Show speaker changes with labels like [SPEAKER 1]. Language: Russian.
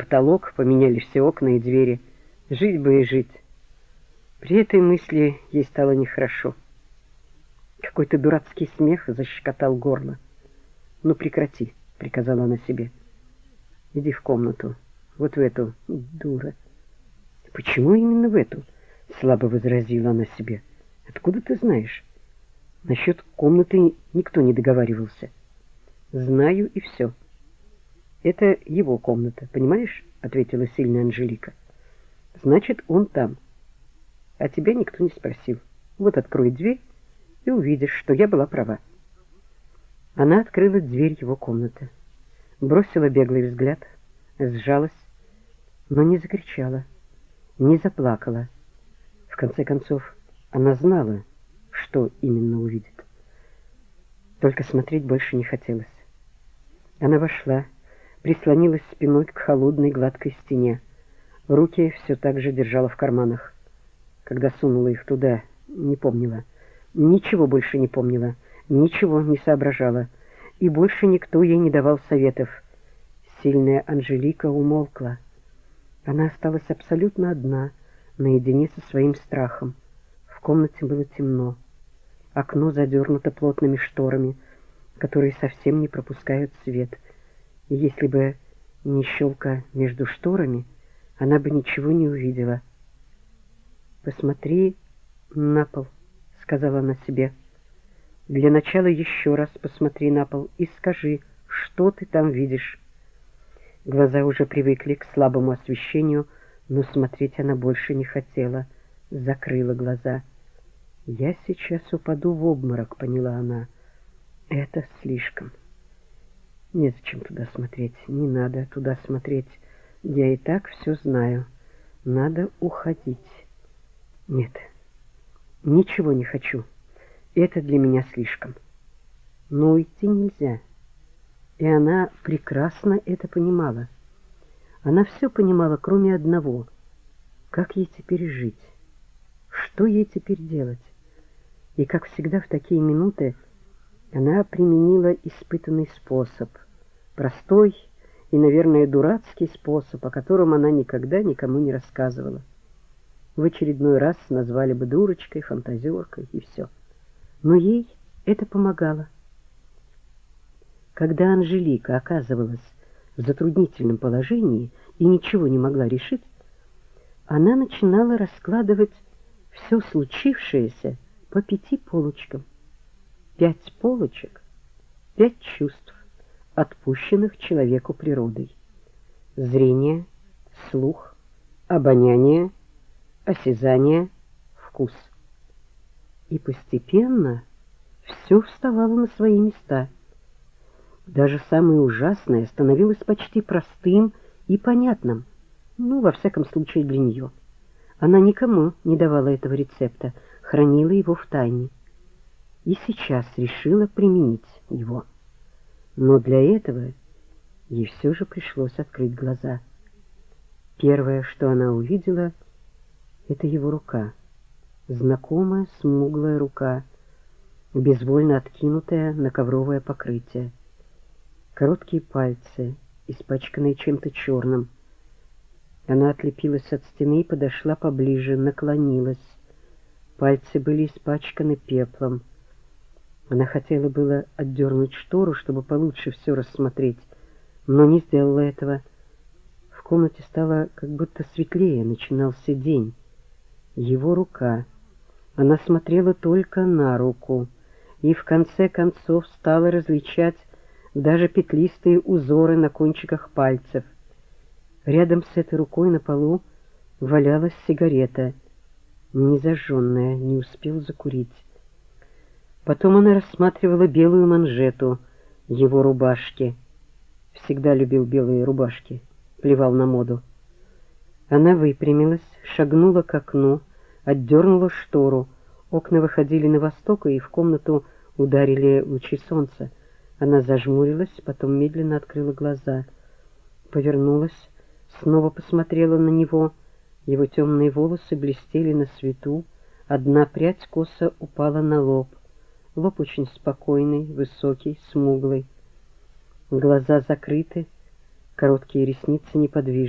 [SPEAKER 1] потолок, поменяли все окна и двери. Жить бы и жить. При этой мысли ей стало нехорошо. Какой-то дурацкий смех защекотал горло. «Ну прекрати», — приказала она себе. «Иди в комнату, вот в эту, дура». «Почему именно в эту?» — слабо возразила она себе. «Откуда ты знаешь? Насчет комнаты никто не договаривался». «Знаю, и все». «Это его комната, понимаешь?» — ответила сильная Анжелика. «Значит, он там. А тебя никто не спросил. Вот открой дверь и увидишь, что я была права». Она открыла дверь его комнаты, бросила беглый взгляд, сжалась, но не закричала, не заплакала. В конце концов, она знала, что именно увидит. Только смотреть больше не хотелось. Она вошла, прислонилась спиной к холодной гладкой стене. Руки все так же держала в карманах. Когда сунула их туда, не помнила. Ничего больше не помнила, ничего не соображала. И больше никто ей не давал советов. Сильная Анжелика умолкла. Она осталась абсолютно одна, наедине со своим страхом. В комнате было темно. Окно задернуто плотными шторами, которые совсем не пропускают свет. И если бы не щелка между шторами, она бы ничего не увидела. «Посмотри на пол», — сказала она себе. «Для начала еще раз посмотри на пол и скажи, что ты там видишь». Глаза уже привыкли к слабому освещению, но смотреть она больше не хотела. Закрыла глаза. «Я сейчас упаду в обморок», — поняла она. «Это слишком. Незачем туда смотреть, не надо туда смотреть. Я и так все знаю. Надо уходить. Нет, ничего не хочу. Это для меня слишком. Но уйти нельзя». И она прекрасно это понимала. Она все понимала, кроме одного. Как ей теперь жить? Что ей теперь делать? И, как всегда в такие минуты, она применила испытанный способ. Простой и, наверное, дурацкий способ, о котором она никогда никому не рассказывала. В очередной раз назвали бы дурочкой, фантазеркой и все. Но ей это помогало. Когда Анжелика оказывалась в затруднительном положении и ничего не могла решить, она начинала раскладывать все случившееся по 5 полочкам. 5 полочек, 5 чувств, отпущенных человеку природой. Зрение, слух, обоняние, осязание, вкус. И постепенно все вставало на свои места. Даже самое ужасное становилось почти простым и понятным. Ну, во всяком случае, для нее. Она никому не давала этого рецепта, хранила его в тайне. И сейчас решила применить его. Но для этого ей все же пришлось открыть глаза. Первое, что она увидела, это его рука. Знакомая смуглая рука, безвольно откинутая на ковровое покрытие. Короткие пальцы, испачканные чем-то черным. Она отлепилась от стены и подошла поближе, наклонилась. Пальцы были испачканы пеплом. Она хотела было отдернуть штору, чтобы получше все рассмотреть, но не сделала этого. В комнате стало как будто светлее, начинался день. Его рука. Она смотрела только на руку и в конце концов стала различать даже петлистые узоры на кончиках пальцев. Рядом с этой рукой на полу валялась сигарета, незажженная, не успел закурить. Потом она рассматривала белую манжету его рубашки. Всегда любил белые рубашки, плевал на моду. Она выпрямилась, шагнула к окну, отдернула штору. Окна выходили на восток, и в комнату ударили лучи солнца. Она зажмурилась, потом медленно открыла глаза. Повернулась, снова посмотрела на него. Его темные волосы блестели на свету. Одна прядь косо упала на лоб. Лоб очень спокойный, высокий, смуглый. Глаза закрыты, короткие ресницы неподвижны.